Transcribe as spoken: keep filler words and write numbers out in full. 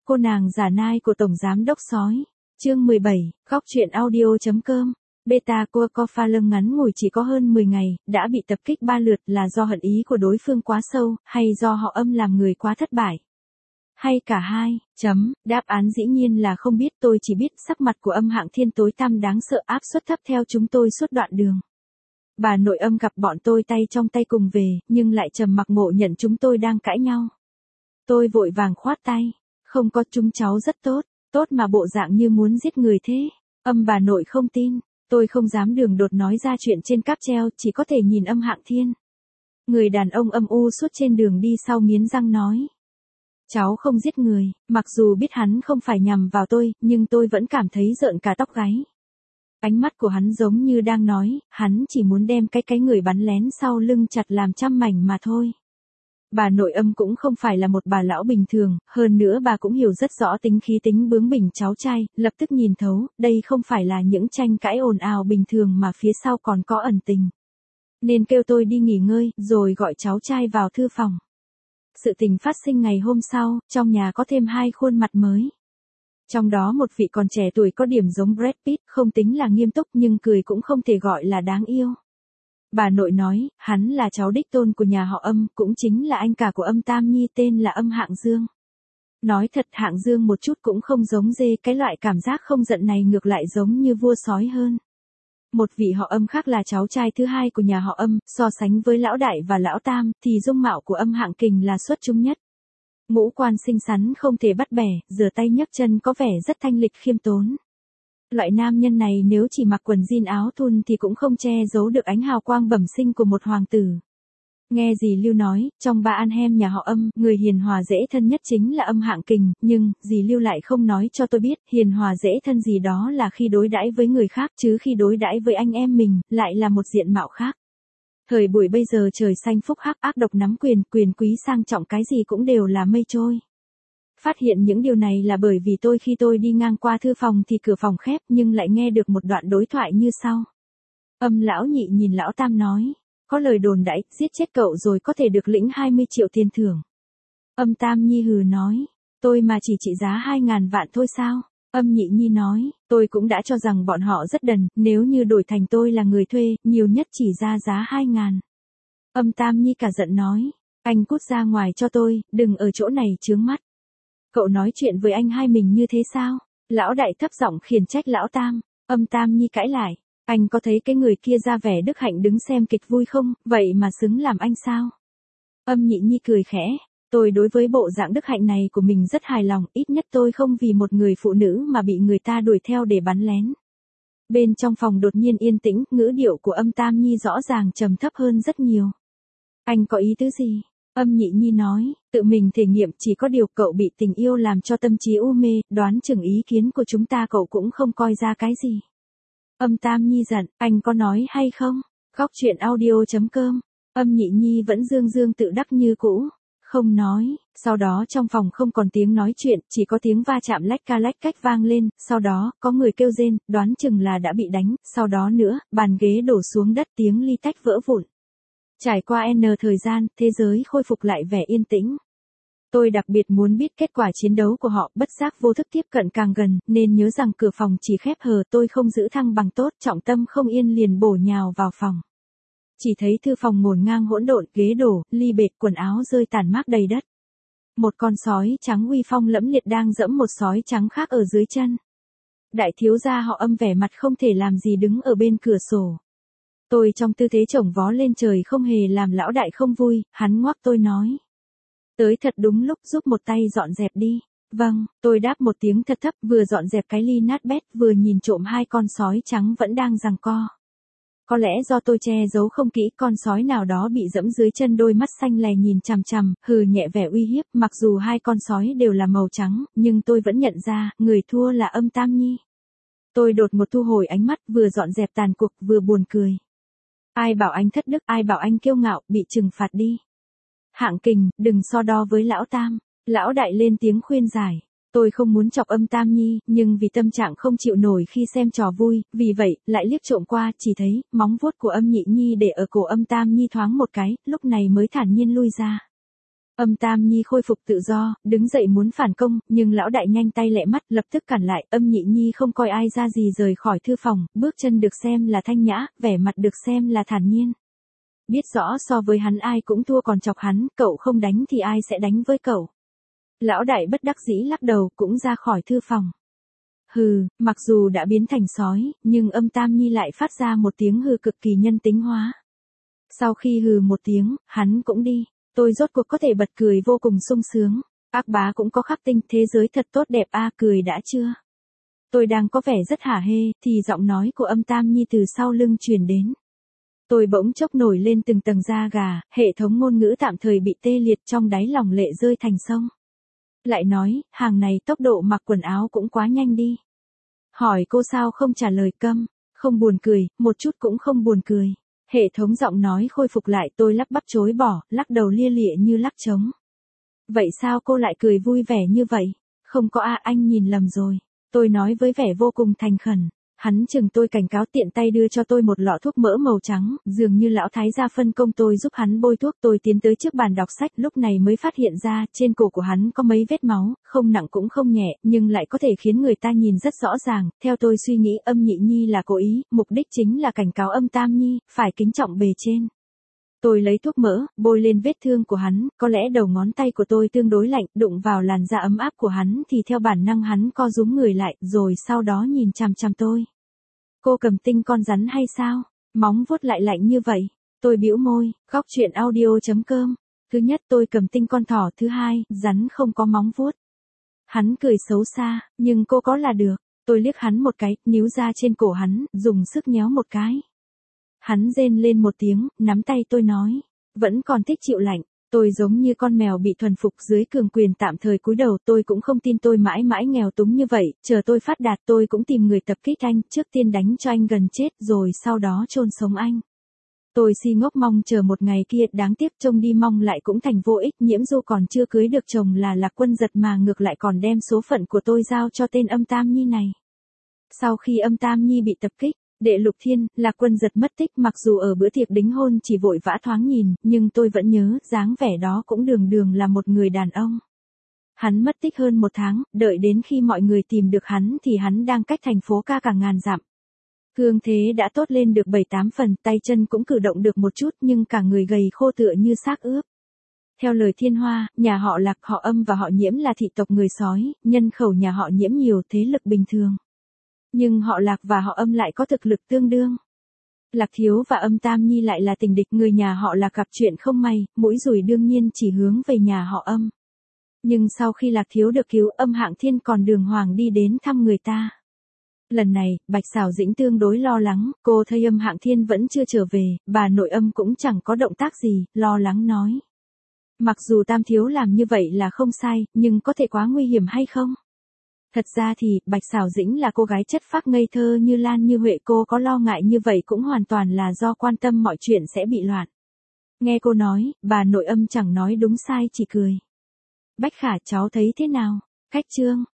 Cô nàng giả nai của Tổng Giám Đốc Sói. Chương mười bảy, góc truyện audio.com. Beta của Cofa lưng ngắn ngủi chỉ có hơn mười ngày, đã bị tập kích ba lượt là do hận ý của đối phương quá sâu, hay do họ âm làm người quá thất bại? Hay cả hai, chấm, đáp án dĩ nhiên là không biết, tôi chỉ biết sắc mặt của âm Hạng Thiên tối tăm đáng sợ, áp suất thấp theo chúng tôi suốt đoạn đường. Bà nội âm gặp bọn tôi tay trong tay cùng về, nhưng lại trầm mặc ngộ nhận chúng tôi đang cãi nhau. Tôi vội vàng khoát tay, không có, chúng cháu rất tốt, tốt mà bộ dạng như muốn giết người thế. Âm bà nội không tin, tôi không dám đường đột nói ra chuyện trên cáp treo, chỉ có thể nhìn âm Hạng Thiên. Người đàn ông âm u suốt trên đường đi sau nghiến răng nói. Cháu không giết người, mặc dù biết hắn không phải nhằm vào tôi, nhưng tôi vẫn cảm thấy rợn cả tóc gáy. Ánh mắt của hắn giống như đang nói, hắn chỉ muốn đem cái cái người bắn lén sau lưng chặt làm trăm mảnh mà thôi. Bà nội âm cũng không phải là một bà lão bình thường, hơn nữa bà cũng hiểu rất rõ tính khí tính bướng bỉnh cháu trai, lập tức nhìn thấu, đây không phải là những tranh cãi ồn ào bình thường mà phía sau còn có ẩn tình. Nên kêu tôi đi nghỉ ngơi, rồi gọi cháu trai vào thư phòng. Sự tình phát sinh ngày hôm sau, trong nhà có thêm hai khuôn mặt mới. Trong đó một vị còn trẻ tuổi có điểm giống Brad Pitt, không tính là nghiêm túc nhưng cười cũng không thể gọi là đáng yêu. Bà nội nói, hắn là cháu đích tôn của nhà họ âm, cũng chính là anh cả của âm Tam Nhi, tên là âm Hạng Dương. Nói thật, Hạng Dương một chút cũng không giống dê, cái loại cảm giác không giận này ngược lại giống như vua sói hơn. Một vị họ âm khác là cháu trai thứ hai của nhà họ âm, so sánh với lão đại và lão tam, thì dung mạo của âm Hạng Kình là xuất chúng nhất. Ngũ quan xinh xắn không thể bắt bẻ, giơ tay nhấc chân có vẻ rất thanh lịch khiêm tốn. Loại nam nhân này nếu chỉ mặc quần jean áo thun thì cũng không che giấu được ánh hào quang bẩm sinh của một hoàng tử. Nghe dì Lưu nói, trong ba anh em nhà họ âm, người hiền hòa dễ thân nhất chính là âm Hạng Kình, nhưng, dì Lưu lại không nói cho tôi biết, hiền hòa dễ thân gì đó là khi đối đãi với người khác, chứ khi đối đãi với anh em mình, lại là một diện mạo khác. Thời buổi bây giờ trời xanh phúc hắc, ác độc nắm quyền, quyền quý sang trọng, cái gì cũng đều là mây trôi. Phát hiện những điều này là bởi vì tôi khi tôi đi ngang qua thư phòng thì cửa phòng khép, nhưng lại nghe được một đoạn đối thoại như sau. Âm lão nhị nhìn lão tam nói, có lời đồn đãi, giết chết cậu rồi có thể được lĩnh hai mươi triệu tiền thưởng. Âm Tam Nhi hừ nói, tôi mà chỉ trị giá hai ngàn vạn thôi sao? Âm Nhị Nhi nói, tôi cũng đã cho rằng bọn họ rất đần, nếu như đổi thành tôi là người thuê, nhiều nhất chỉ ra giá hai ngàn. Âm Tam Nhi cả giận nói, anh cút ra ngoài cho tôi, đừng ở chỗ này chướng mắt. Cậu nói chuyện với anh hai mình như thế sao? Lão đại thấp giọng khiển trách lão tam. Âm Tam Nhi cãi lại, anh có thấy cái người kia ra vẻ đức hạnh đứng xem kịch vui không, vậy mà xứng làm anh sao? Âm Nhị Nhi cười khẽ, tôi đối với bộ dạng đức hạnh này của mình rất hài lòng, ít nhất tôi không vì một người phụ nữ mà bị người ta đuổi theo để bắn lén. Bên trong phòng đột nhiên yên tĩnh, ngữ điệu của âm Tam Nhi rõ ràng trầm thấp hơn rất nhiều. Anh có ý tứ gì? Âm Nhị Nhi nói, tự mình thể nghiệm, chỉ có điều cậu bị tình yêu làm cho tâm trí u mê, đoán chừng ý kiến của chúng ta cậu cũng không coi ra cái gì. Âm Tam Nhi giận, anh có nói hay không? Góc truyện audio.com. Âm Nhị Nhi vẫn dương dương tự đắc như cũ, không nói. Sau đó trong phòng không còn tiếng nói chuyện, chỉ có tiếng va chạm lách ca lách cách vang lên, sau đó có người kêu rên, đoán chừng là đã bị đánh, sau đó nữa, bàn ghế đổ xuống đất, tiếng ly tách vỡ vụn. Trải qua N thời gian, thế giới khôi phục lại vẻ yên tĩnh. Tôi đặc biệt muốn biết kết quả chiến đấu của họ, bất giác vô thức tiếp cận càng gần, nên nhớ rằng cửa phòng chỉ khép hờ, tôi không giữ thăng bằng tốt, trọng tâm không yên liền bổ nhào vào phòng. Chỉ thấy thư phòng ngổn ngang hỗn độn, ghế đổ, ly bệt, quần áo rơi tàn mác đầy đất. Một con sói trắng uy phong lẫm liệt đang giẫm một sói trắng khác ở dưới chân. Đại thiếu gia họ âm vẻ mặt không thể làm gì đứng ở bên cửa sổ. Tôi trong tư thế chổng vó lên trời không hề làm lão đại không vui, hắn ngoắc tôi nói. Tới thật đúng lúc, giúp một tay dọn dẹp đi. Vâng, tôi đáp một tiếng thật thấp, vừa dọn dẹp cái ly nát bét, vừa nhìn trộm hai con sói trắng vẫn đang giằng co. Có lẽ do tôi che giấu không kỹ, con sói nào đó bị dẫm dưới chân, đôi mắt xanh lè nhìn chằm chằm, hừ nhẹ vẻ uy hiếp, mặc dù hai con sói đều là màu trắng, nhưng tôi vẫn nhận ra, người thua là âm Tam Nhi. Tôi đột ngột thu hồi ánh mắt, vừa dọn dẹp tàn cuộc, vừa buồn cười. Ai bảo anh thất đức, ai bảo anh kiêu ngạo, bị trừng phạt đi. Hạng Kình, đừng so đo với lão tam. Lão đại lên tiếng khuyên giải. Tôi không muốn chọc âm Tam Nhi, nhưng vì tâm trạng không chịu nổi khi xem trò vui, vì vậy, lại liếc trộm qua, chỉ thấy, móng vuốt của âm Nhị Nhi để ở cổ âm Tam Nhi thoáng một cái, lúc này mới thản nhiên lui ra. Âm Tam Nhi khôi phục tự do, đứng dậy muốn phản công, nhưng lão đại nhanh tay lẹ mắt, lập tức cản lại. Âm Nhị Nhi không coi ai ra gì rời khỏi thư phòng, bước chân được xem là thanh nhã, vẻ mặt được xem là thản nhiên. Biết rõ so với hắn ai cũng thua còn chọc hắn, cậu không đánh thì ai sẽ đánh với cậu. Lão đại bất đắc dĩ lắc đầu, cũng ra khỏi thư phòng. Hừ, mặc dù đã biến thành sói, nhưng Âm Tam Nhi lại phát ra một tiếng hừ cực kỳ nhân tính hóa. Sau khi hừ một tiếng, hắn cũng đi. Tôi rốt cuộc có thể bật cười vô cùng sung sướng. Ác bá cũng có khắc tinh, thế giới thật tốt đẹp a, cười đã chưa? Tôi đang có vẻ rất hả hê, thì giọng nói của Âm Tam Nhi từ sau lưng truyền đến. Tôi bỗng chốc nổi lên từng tầng da gà, hệ thống ngôn ngữ tạm thời bị tê liệt, trong đáy lòng lệ rơi thành sông. Lại nói, hàng này tốc độ mặc quần áo cũng quá nhanh đi. Hỏi cô sao không trả lời, câm, không buồn cười, một chút cũng không buồn cười. Hệ thống giọng nói khôi phục lại, tôi lắp bắp chối bỏ, lắc đầu lia lịa như lắc trống. Vậy sao cô lại cười vui vẻ như vậy? Không có a, anh nhìn lầm rồi. Tôi nói với vẻ vô cùng thành khẩn. Hắn chừng tôi cảnh cáo, tiện tay đưa cho tôi một lọ thuốc mỡ màu trắng, dường như lão thái gia phân công tôi giúp hắn bôi thuốc. Tôi tiến tới trước bàn đọc sách, lúc này mới phát hiện ra, trên cổ của hắn có mấy vết máu, không nặng cũng không nhẹ, nhưng lại có thể khiến người ta nhìn rất rõ ràng. Theo tôi suy nghĩ, Âm Nhị Nhi là cố ý, mục đích chính là cảnh cáo Âm Tam Nhi, phải kính trọng bề trên. Tôi lấy thuốc mỡ, bôi lên vết thương của hắn, có lẽ đầu ngón tay của tôi tương đối lạnh, đụng vào làn da ấm áp của hắn thì theo bản năng hắn co rúm người lại, rồi sau đó nhìn chằm chằm tôi. Cô cầm tinh con rắn hay sao? Móng vuốt lại lạnh như vậy. Tôi bĩu môi, góc truyện audio chấm com. Thứ nhất tôi cầm tinh con thỏ, thứ hai, rắn không có móng vuốt. Hắn cười xấu xa, nhưng cô có là được. Tôi liếc hắn một cái, níu ra trên cổ hắn, dùng sức nhéo một cái. Hắn rên lên một tiếng, nắm tay tôi nói, vẫn còn thích chịu lạnh. Tôi giống như con mèo bị thuần phục dưới cường quyền tạm thời cúi đầu. Tôi cũng không tin tôi mãi mãi nghèo túng như vậy, chờ tôi phát đạt tôi cũng tìm người tập kích anh, trước tiên đánh cho anh gần chết rồi sau đó chôn sống anh. Tôi si ngốc mong chờ một ngày kia, đáng tiếc trông đi mong lại cũng thành vô ích. Nhiễm Du còn chưa cưới được chồng là Lạc Quân Giật mà ngược lại còn đem số phận của tôi giao cho tên Âm Tam Nhi này. Sau khi Âm Tam Nhi bị tập kích, Đệ Lục Thiên, Lạc Quân Giật mất tích, mặc dù ở bữa tiệc đính hôn chỉ vội vã thoáng nhìn, nhưng tôi vẫn nhớ, dáng vẻ đó cũng đường đường là một người đàn ông. Hắn mất tích hơn một tháng, đợi đến khi mọi người tìm được hắn thì hắn đang cách thành phố ca cả ngàn dặm. Cương thế đã tốt lên được bảy tám phần, tay chân cũng cử động được một chút nhưng cả người gầy khô tựa như xác ướp. Theo lời Thiên Hoa, nhà họ Lạc, họ Âm và họ Nhiễm là thị tộc người sói, nhân khẩu nhà họ Nhiễm nhiều, thế lực bình thường. Nhưng họ Lạc và họ Âm lại có thực lực tương đương. Lạc Thiếu và Âm Tam Nhi lại là tình địch, người nhà họ Lạc gặp chuyện không may, mũi dùi đương nhiên chỉ hướng về nhà họ Âm. Nhưng sau khi Lạc Thiếu được cứu, Âm Hạng Thiên còn đường hoàng đi đến thăm người ta. Lần này, Bạch Xảo Dĩnh tương đối lo lắng, cô thấy Âm Hạng Thiên vẫn chưa trở về, bà nội Âm cũng chẳng có động tác gì, lo lắng nói. Mặc dù Tam Thiếu làm như vậy là không sai, nhưng có thể quá nguy hiểm hay không? Thật ra thì, Bạch Xảo Dĩnh là cô gái chất phác ngây thơ như Lan như Huệ, cô có lo ngại như vậy cũng hoàn toàn là do quan tâm mọi chuyện sẽ bị loạn. Nghe cô nói, bà nội Âm chẳng nói đúng sai chỉ cười. Bách Khả, cháu thấy thế nào? Cách chương.